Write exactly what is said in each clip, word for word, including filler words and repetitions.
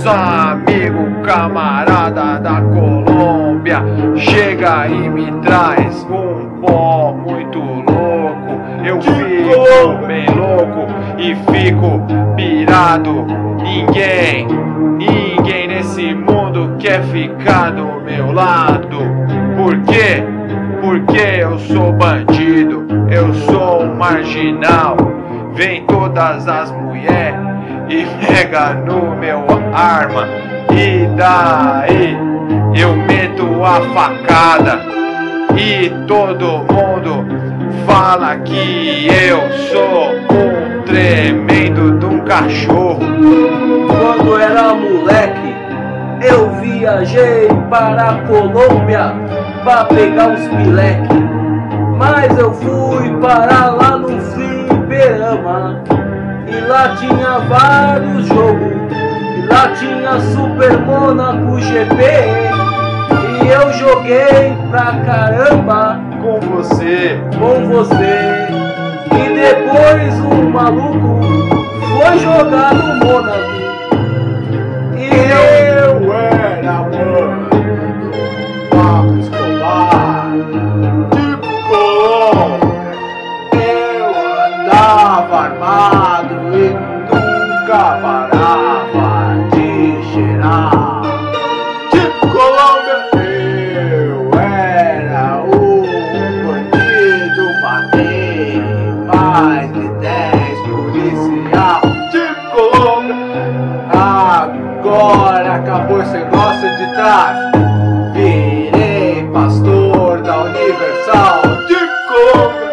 Nosso amigo camarada da Colômbia chega e me traz um pó muito louco. Eu fico bem louco e fico pirado. Ninguém, ninguém nesse mundo quer ficar do meu lado. Por quê? Porque eu sou bandido, eu sou um marginal. Vem todas as mulheres e pega no meu arma. E daí eu meto a facada e todo mundo fala que eu sou um tremendo de um cachorro. Quando era moleque, eu viajei para a Colômbia pra pegar uns pileque. Mas eu fui parar lá no fliperama e lá tinha vários jogos. E lá tinha Super Monaco G P. E eu joguei pra caramba Com você, com você. E depois um maluco foi jogar no Mônaco. E eu, eu era mano Pablo Escobar, tipo Colômbia. Eu andava armado e nunca parava de cheirar. Tipo Colômbia, eu era um bandido, matei mais de dez policial. Tipo Colômbia, agora acabou esse negócio de tráfico. Virei pastor da Universal de Colômbia.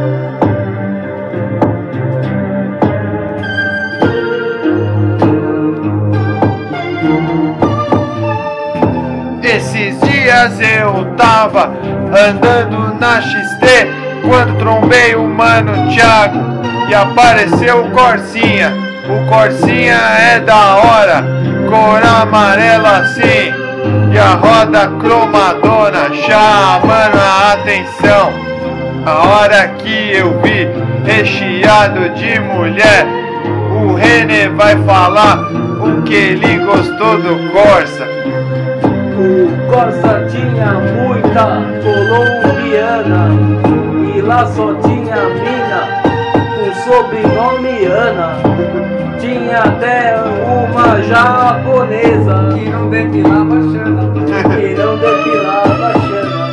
Esses dias eu tava andando na X T quando trombei o mano Thiago e apareceu o Corsinha. O Corsinha é da hora, cor amarela assim, e a roda cromadona chamando a atenção. A hora que eu vi recheado de mulher, o René vai falar o que ele gostou do Corsa. o Corsa tinha muita colombiana e lá só tinha mina com sobrenome Ana. Tinha até uma japonesa Que não depilava a Xana. que não depilava a chana,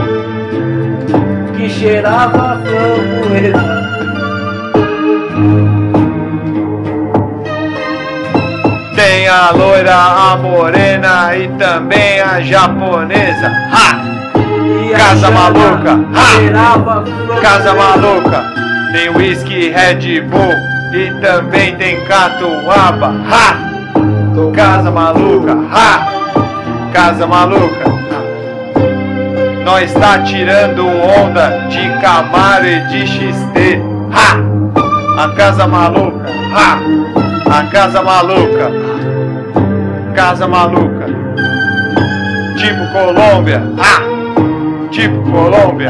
que cheirava framboesa. Tem a loira, a morena e também a japonesa. Ha! E a Casa chana maluca. Ha! cheirava framboesa. Casa maluca. Tem whisky Red Bull e também tem catuaba. Ha! Casa maluca. Ha! Casa maluca. Ha! Nós tá tirando onda de Camaro e de X T. Ha! A casa maluca. Ha! A casa maluca. Casa maluca. Tipo Colômbia. Ah! Tipo Colômbia.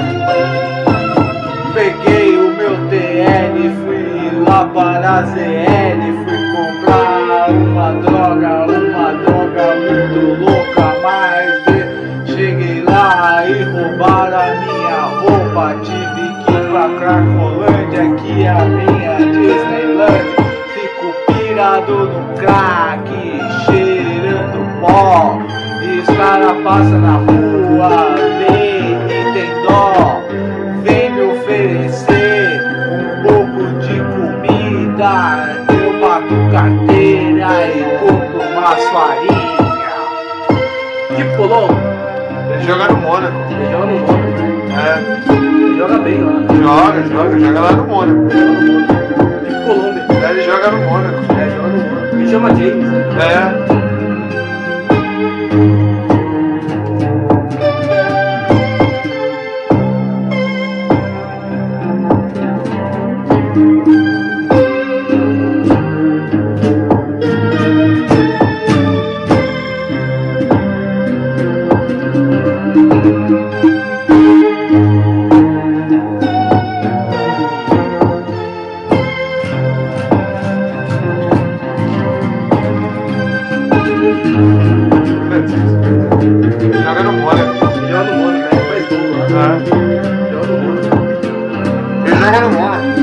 Peguei o meu T N, fui lá para a Z L, fui comprar uma droga, uma droga muito louca, mas de... cheguei lá e roubaram a minha roupa, tive que ir pra Cracolândia, que é a minha Disneylandia. Fico pirado no crack, cheirando pó, e os caras passam na rua, vem e tem dó, vem me oferecer um pouco de comida, eu bato carteira e compro umas farinha. Tipo Colombo, Ele joga no Mônaco. ele joga no Mônaco, É. ele joga bem lá, Joga, joga, joga lá no Mônaco. tipo Colômbia, É, ele joga no Mônaco. é, joga no Mônaco, me chama James, né? É. Joga no Mônaco. Ele joga no Mônaco, cara. Ele faz gol lá. Ah, Ele joga no Mônaco. ele joga no Mônaco.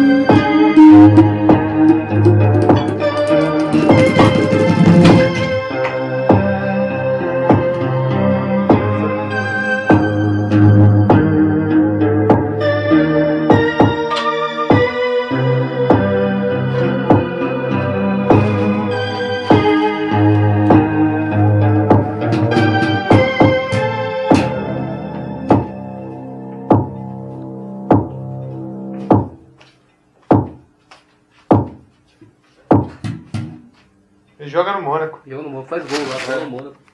Ele joga no Mônaco. Joga no Mônaco, faz gol lá, joga no Mônaco.